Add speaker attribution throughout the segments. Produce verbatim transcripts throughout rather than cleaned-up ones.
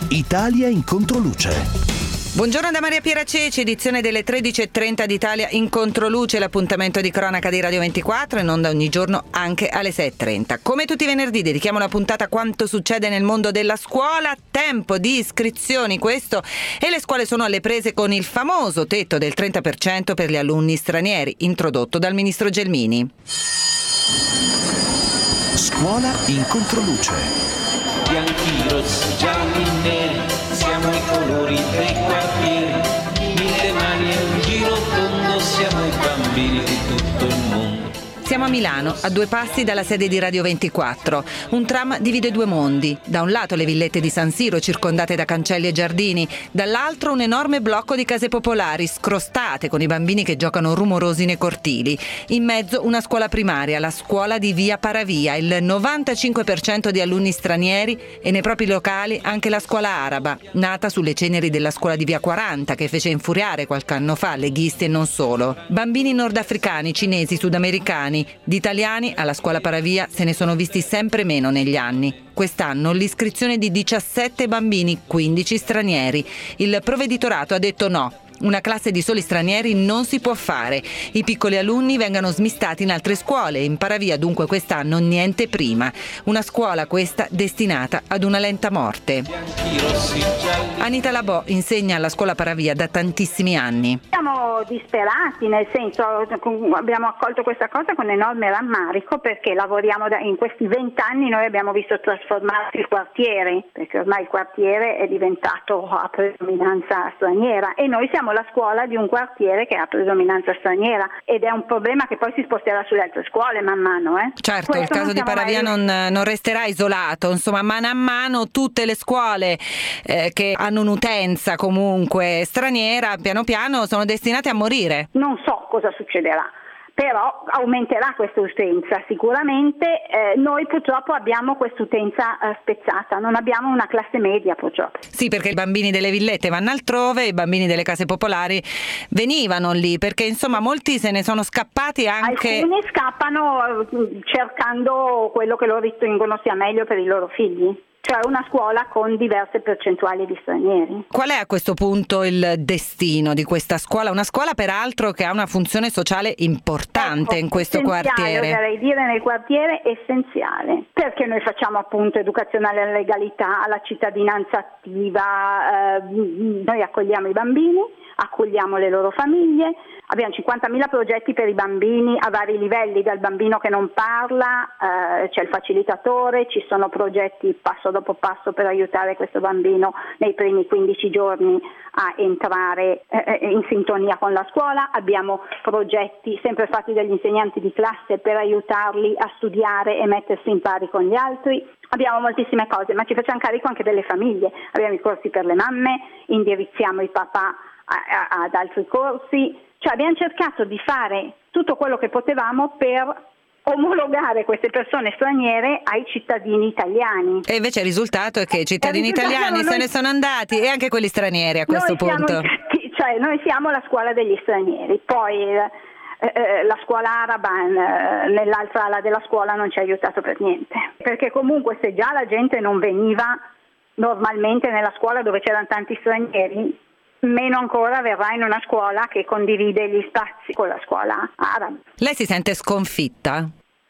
Speaker 1: Italia in controluce.
Speaker 2: Buongiorno da Maria Piera Ceci, edizione delle tredici e trenta di Italia in controluce, l'appuntamento di cronaca di Radio ventiquattro, in onda ogni giorno anche alle sei e trenta. Come tutti i venerdì dedichiamo la puntata a quanto succede nel mondo della scuola, tempo di iscrizioni questo, e le scuole sono alle prese con il famoso tetto del trenta per cento per gli alunni stranieri, introdotto dal ministro Gelmini.
Speaker 1: Scuola in controluce.
Speaker 3: Bianchi, rossi, gialli, neri, siamo i colori dei quartieri, mille mani e un giro tondo, siamo i bambini di tutto il mondo.
Speaker 2: Siamo a Milano, a due passi dalla sede di Radio ventiquattro. Un tram divide due mondi. Da un lato le villette di San Siro circondate da cancelli e giardini, dall'altro un enorme blocco di case popolari scrostate con i bambini che giocano rumorosi nei cortili. In mezzo una scuola primaria, la scuola di Via Paravia, il novantacinque per cento di alunni stranieri, e nei propri locali anche la scuola araba, nata sulle ceneri della scuola di Via quaranta che fece infuriare qualche anno fa leghisti e non solo. Bambini nordafricani, cinesi, sudamericani. Di italiani alla scuola Paravia se ne sono visti sempre meno negli anni. Quest'anno l'iscrizione di diciassette bambini, quindici stranieri. Il provveditorato ha detto no. Una classe di soli stranieri non si può fare. I piccoli alunni vengano smistati in altre scuole. In Paravia dunque quest'anno niente prima. Una scuola questa destinata ad una lenta morte. Anita Labò insegna alla scuola Paravia da tantissimi anni.
Speaker 4: Siamo disperati, nel senso abbiamo accolto questa cosa con enorme rammarico, perché lavoriamo da, in questi vent'anni noi abbiamo visto trasformarsi il quartiere, perché ormai il quartiere è diventato a predominanza straniera e noi siamo la scuola di un quartiere che ha predominanza straniera, ed è un problema che poi si sposterà sulle altre scuole man mano. Eh.
Speaker 2: Certo,
Speaker 4: Questo
Speaker 2: il caso di Paravia mai... non, non resterà isolato, insomma mano a mano tutte le scuole eh, che hanno un'utenza comunque straniera piano piano sono destinate a morire.
Speaker 4: Non so cosa succederà, però aumenterà questa utenza sicuramente. Eh, noi purtroppo abbiamo questa utenza eh, spezzata, non abbiamo una classe media purtroppo.
Speaker 2: Sì, perché i bambini delle villette vanno altrove, i bambini delle case popolari venivano lì, perché insomma molti se ne sono scappati anche.
Speaker 4: Alcuni scappano eh, cercando quello che loro ritengono sia meglio per i loro figli. Cioè una scuola con diverse percentuali di stranieri.
Speaker 2: Qual è a questo punto il destino di questa scuola? Una scuola peraltro che ha una funzione sociale importante, ecco, in questo quartiere.
Speaker 4: Oserei dire nel quartiere essenziale, perché noi facciamo appunto educazione alla legalità, alla cittadinanza attiva, eh, noi accogliamo i bambini, accogliamo le loro famiglie, abbiamo cinquantamila progetti per i bambini a vari livelli, dal bambino che non parla, eh, c'è il facilitatore, ci sono progetti passo dopo passo per aiutare questo bambino nei primi quindici giorni a entrare eh, in sintonia con la scuola, abbiamo progetti sempre fatti dagli insegnanti di classe per aiutarli a studiare e mettersi in pari con gli altri. Abbiamo moltissime cose, ma ci facciamo carico anche delle famiglie, abbiamo i corsi per le mamme, indirizziamo i papà ad altri corsi, cioè abbiamo cercato di fare tutto quello che potevamo per omologare queste persone straniere ai cittadini italiani.
Speaker 2: E invece il risultato è che i cittadini italiani se ne sono andati, e anche quelli stranieri a questo punto.
Speaker 4: Cioè noi siamo la scuola degli stranieri, poi eh, eh, la scuola araba eh, nell'altra ala della scuola non ci ha aiutato per niente, perché comunque se già la gente non veniva normalmente nella scuola dove c'erano tanti stranieri, meno ancora verrà in una scuola che condivide gli spazi con la scuola araba.
Speaker 2: Lei si sente sconfitta?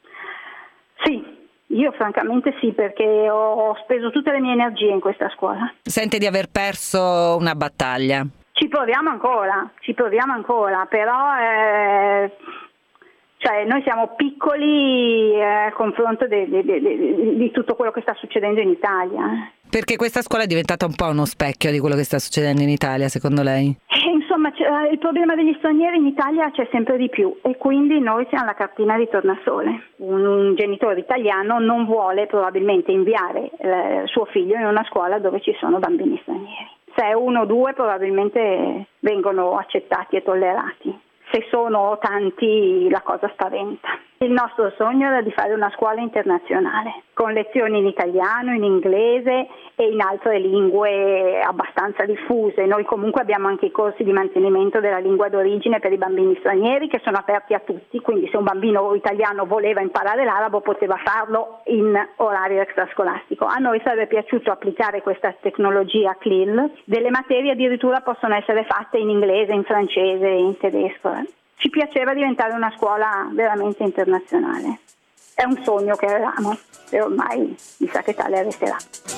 Speaker 4: Sì, io francamente sì, perché ho speso tutte le mie energie in questa scuola.
Speaker 2: Sente di aver perso una battaglia?
Speaker 4: Ci proviamo ancora, ci proviamo ancora, però eh, cioè noi siamo piccoli eh, a confronto di, di, di, di tutto quello che sta succedendo in Italia.
Speaker 2: Perché questa scuola è diventata un po' uno specchio di quello che sta succedendo in Italia, secondo lei?
Speaker 4: Eh, insomma, il problema degli stranieri in Italia c'è sempre di più, e quindi noi siamo la cartina di tornasole. Un genitore italiano non vuole probabilmente inviare eh, suo figlio in una scuola dove ci sono bambini stranieri. Se è uno o due probabilmente vengono accettati e tollerati. Se sono tanti la cosa spaventa. Il nostro sogno era di fare una scuola internazionale, con lezioni in italiano, in inglese e in altre lingue abbastanza diffuse. Noi comunque abbiamo anche i corsi di mantenimento della lingua d'origine per i bambini stranieri che sono aperti a tutti, quindi se un bambino italiano voleva imparare l'arabo poteva farlo in orario extrascolastico. A noi sarebbe piaciuto applicare questa tecnologia C L I L, delle materie addirittura possono essere fatte in inglese, in francese, in tedesco. Ci piaceva diventare una scuola veramente internazionale. È un sogno che avevamo e ormai mi sa che tale resterà.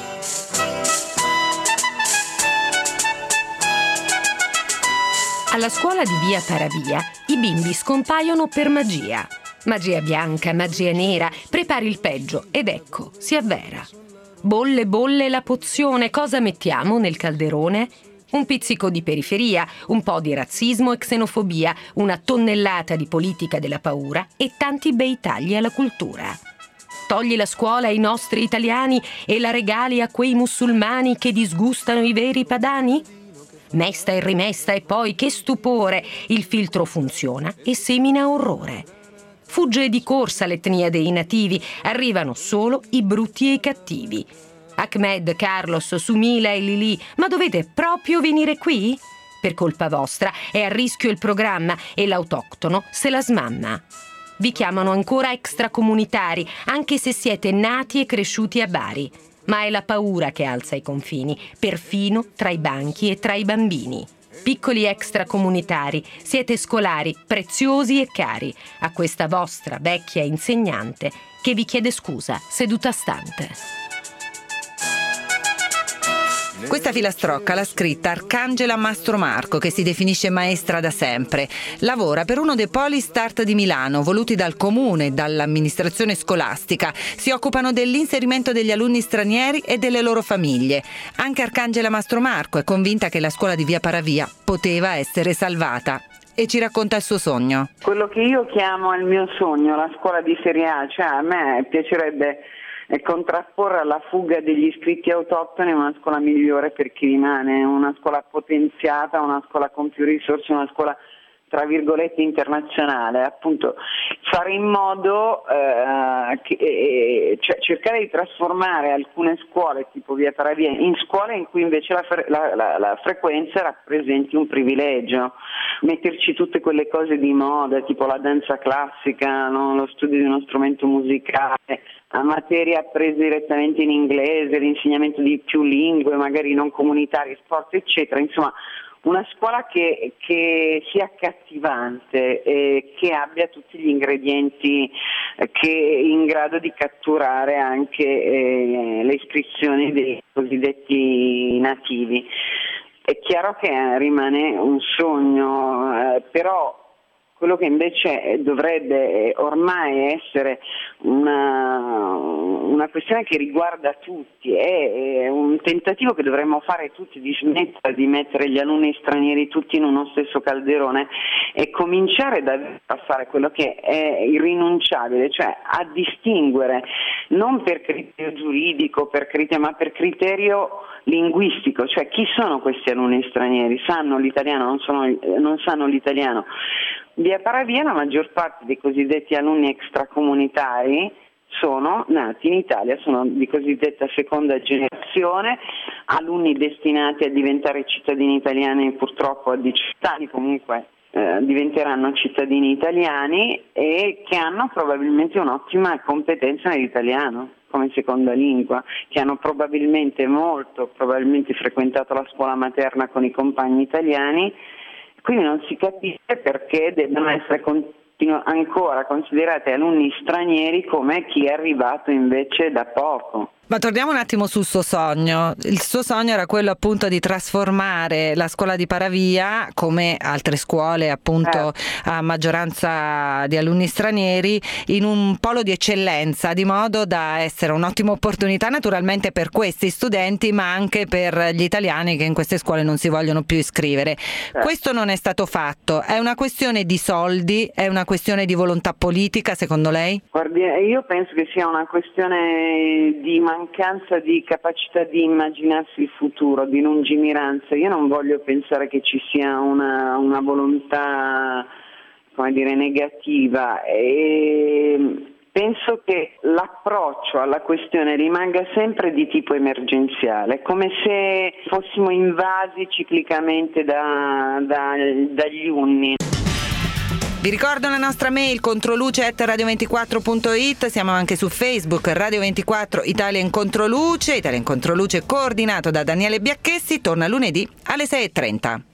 Speaker 5: Alla scuola di via Paravia i bimbi scompaiono per magia. Magia bianca, magia nera, prepari il peggio ed ecco, si avvera. Bolle, bolle la pozione, cosa mettiamo nel calderone? Un pizzico di periferia, un po' di razzismo e xenofobia, una tonnellata di politica della paura e tanti bei tagli alla cultura. Togli la scuola ai nostri italiani e la regali a quei musulmani che disgustano i veri padani? Mesta e rimesta e poi, che stupore, il filtro funziona e semina orrore. Fugge di corsa l'etnia dei nativi, arrivano solo i brutti e i cattivi. Ahmed, Carlos, Sumila e Lili, ma dovete proprio venire qui? Per colpa vostra è a rischio il programma e l'autoctono se la smamma. Vi chiamano ancora extracomunitari, anche se siete nati e cresciuti a Bari. Ma è la paura che alza i confini, perfino tra i banchi e tra i bambini. Piccoli extracomunitari, siete scolari, preziosi e cari, a questa vostra vecchia insegnante che vi chiede scusa, seduta stante.
Speaker 2: Questa filastrocca l'ha scritta Arcangela Mastromarco, che si definisce maestra da sempre. Lavora per uno dei poli Start di Milano, voluti dal comune e dall'amministrazione scolastica. Si occupano dell'inserimento degli alunni stranieri e delle loro famiglie. Anche Arcangela Mastromarco è convinta che la scuola di via Paravia poteva essere salvata. E ci racconta il suo sogno.
Speaker 6: Quello che io chiamo il mio sogno, la scuola di serie A, cioè a me piacerebbe e contrapporre alla fuga degli iscritti autoctoni una scuola migliore per chi rimane, una scuola potenziata, una scuola con più risorse, una scuola tra virgolette internazionale, appunto fare in modo eh, che, eh, cioè cercare di trasformare alcune scuole tipo via Paravia in scuole in cui invece la, fre- la, la, la frequenza rappresenti un privilegio, metterci tutte quelle cose di moda tipo la danza classica, no? Lo studio di uno strumento musicale, a materie apprese direttamente in inglese, l'insegnamento di più lingue, magari non comunitarie, sport eccetera, insomma una scuola che, che sia accattivante e che abbia tutti gli ingredienti che in grado di catturare anche eh, le iscrizioni dei cosiddetti nativi. È chiaro che rimane un sogno, eh, però quello che invece dovrebbe ormai essere una, una questione che riguarda tutti, è un tentativo che dovremmo fare tutti di smettere di mettere gli alunni stranieri tutti in uno stesso calderone e cominciare davvero a fare quello che è irrinunciabile, cioè a distinguere non per criterio giuridico, per criterio, ma per criterio linguistico, cioè chi sono questi alunni stranieri, sanno l'italiano, non, sono, non sanno l'italiano. Via Paravia la maggior parte dei cosiddetti alunni extracomunitari sono nati in Italia, sono di cosiddetta seconda generazione, alunni destinati a diventare cittadini italiani purtroppo a diciotto anni, comunque eh, diventeranno cittadini italiani e che hanno probabilmente un'ottima competenza nell'italiano come seconda lingua, che hanno probabilmente molto, probabilmente frequentato la scuola materna con i compagni italiani. Quindi non si capisce perché debbano essere continu- ancora considerati alunni stranieri come chi è arrivato invece da poco.
Speaker 2: Ma torniamo un attimo sul suo sogno. Il suo sogno era quello appunto di trasformare la scuola di Paravia, come altre scuole appunto eh. a maggioranza di alunni stranieri, in un polo di eccellenza, di modo da essere un'ottima opportunità naturalmente per questi studenti, ma anche per gli italiani che in queste scuole non si vogliono più iscrivere. Eh. Questo non è stato fatto. È una questione di soldi? È una questione di volontà politica, secondo lei?
Speaker 6: Guardi, io penso che sia una questione di mancanza di capacità di immaginarsi il futuro, di lungimiranza. Io non voglio pensare che ci sia una, una volontà come dire, negativa, e penso che l'approccio alla questione rimanga sempre di tipo emergenziale, come se fossimo invasi ciclicamente da, da, dagli unni.
Speaker 2: Vi ricordo la nostra mail controluce chiocciola radio ventiquattro punto it, siamo anche su Facebook Radio ventiquattro Italia in Controluce, Italia in Controluce coordinato da Daniele Biacchessi, torna lunedì alle sei e trenta.